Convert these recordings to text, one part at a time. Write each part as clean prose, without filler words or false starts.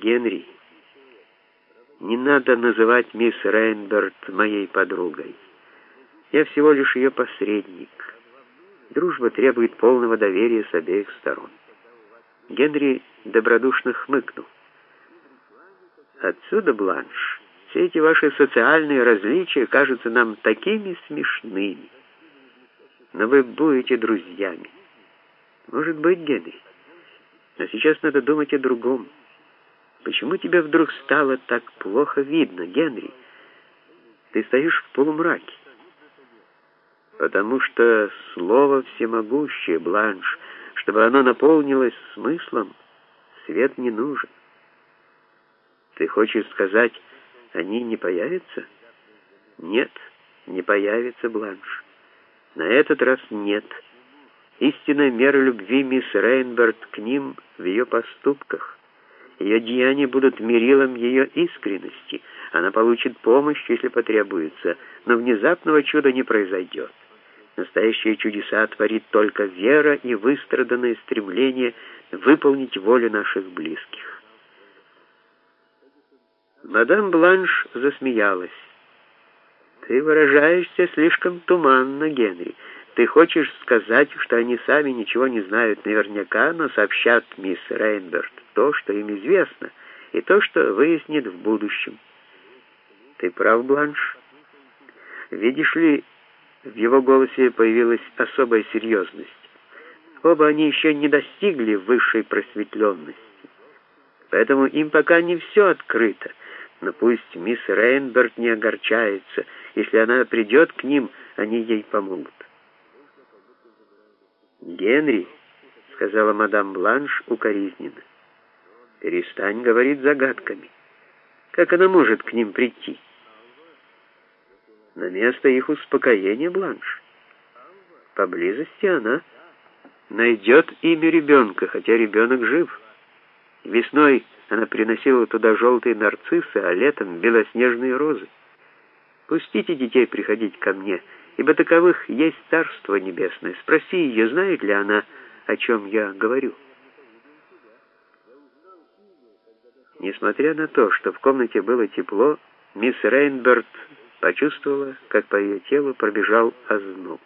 Генри, не надо называть мисс Рейнберт моей подругой. Я всего лишь ее посредник. Дружба требует полного доверия с обеих сторон. Генри добродушно хмыкнул. Отсюда, Бланш, все эти ваши социальные различия кажутся нам такими смешными. Но вы будете друзьями. Может быть, Генри. Но сейчас надо думать о другом. Почему тебе вдруг стало так плохо видно, Генри? Ты стоишь в полумраке. Потому что слово всемогущее, Бланш, чтобы оно наполнилось смыслом, свет не нужен. Ты хочешь сказать, они не появятся? Нет, не появятся, Бланш. На этот раз нет. Истинная мера любви мисс Рейнберт к ним в ее поступках. Ее деяния будут мерилом ее искренности. Она получит помощь, если потребуется, но внезапного чуда не произойдет. Настоящие чудеса творит только вера и выстраданное стремление выполнить волю наших близких. Мадам Бланш засмеялась. «Ты выражаешься слишком туманно, Генри. Ты хочешь сказать, что они сами ничего не знают наверняка, но сообщат мисс Рейнберт то, что им известно, и то, что выяснит в будущем». «Ты прав, Бланш. Видишь ли, в его голосе появилась особая серьезность. Оба они еще не достигли высшей просветленности. Поэтому им пока не все открыто. Но пусть мисс Рейнберт не огорчается. Если она придет к ним, они ей помогут». «Генри», — сказала мадам Бланш укоризненно, — «перестань говорить загадками. Как она может к ним прийти?» «На место их успокоения, Бланш. Поблизости она найдет имя ребенка, хотя ребенок жив. Весной она приносила туда желтые нарциссы, а летом белоснежные розы. Пустите детей приходить ко мне, ибо таковых есть Царство Небесное. Спроси ее, знает ли она, о чем я говорю». Несмотря на то, что в комнате было тепло, мисс Рейнберт почувствовала, как по ее телу пробежал озноб.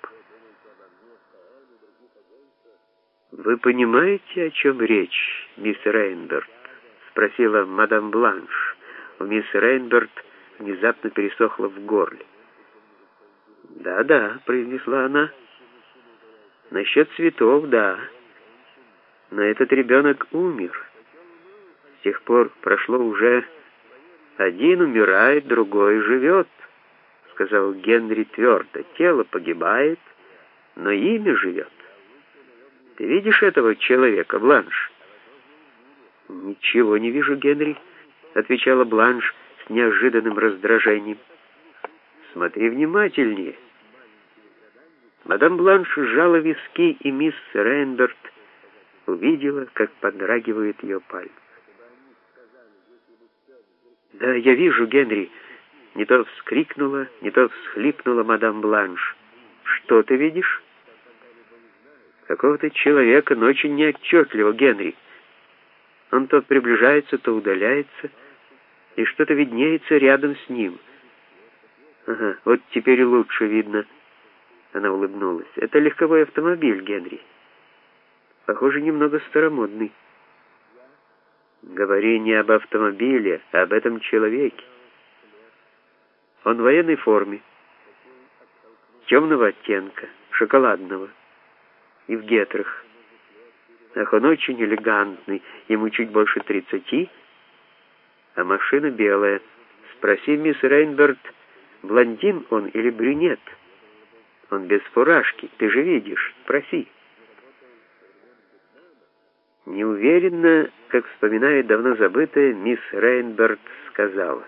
«Вы понимаете, о чем речь, мисс Рейнберт?» — спросила мадам Бланш. У мисс Рейнберт внезапно пересохло в горле. «Да-да», — произнесла она. «Насчет цветов, да. Но этот ребенок умер. С тех пор прошло уже... Один умирает, другой живет», — сказал Генри твердо. «Тело погибает, но имя живет. Ты видишь этого человека, Бланш?» «Ничего не вижу, Генри», — отвечала Бланш с неожиданным раздражением. «Смотри внимательнее». Мадам Бланш сжала виски, и мисс Рейнберт увидела, как подрагивают ее пальцы. «Да, я вижу, Генри», — не то вскрикнула, не то всхлипнула мадам Бланш. «Что ты видишь?» «Какого-то человека, но очень неотчетливо, Генри. Он то приближается, то удаляется, и что-то виднеется рядом с ним. Ага, вот теперь лучше видно». Она улыбнулась. «Это легковой автомобиль, Генри. Похоже, немного старомодный». «Говори не об автомобиле, а об этом человеке. Он в военной форме, темного оттенка, шоколадного, и в гетрах. Ах, он очень элегантный, ему чуть больше 30, а машина белая. Спроси мисс Рейнберт, блондин он или брюнет. Он без фуражки, ты же видишь, спроси». Неуверенно, как вспоминает давно забытое, мисс Рейнберт сказала: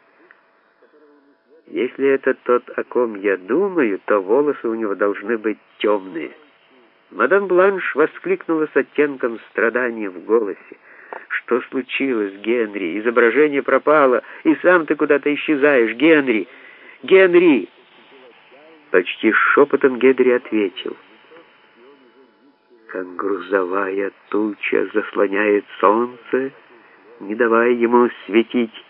«Если это тот, о ком я думаю, то волосы у него должны быть темные». Мадам Бланш воскликнула с оттенком страдания в голосе. «Что случилось, Генри? Изображение пропало, и сам ты куда-то исчезаешь, Генри! Генри!» Почти шепотом Генри ответил: «Как грузовая туча заслоняет солнце, не давая ему светить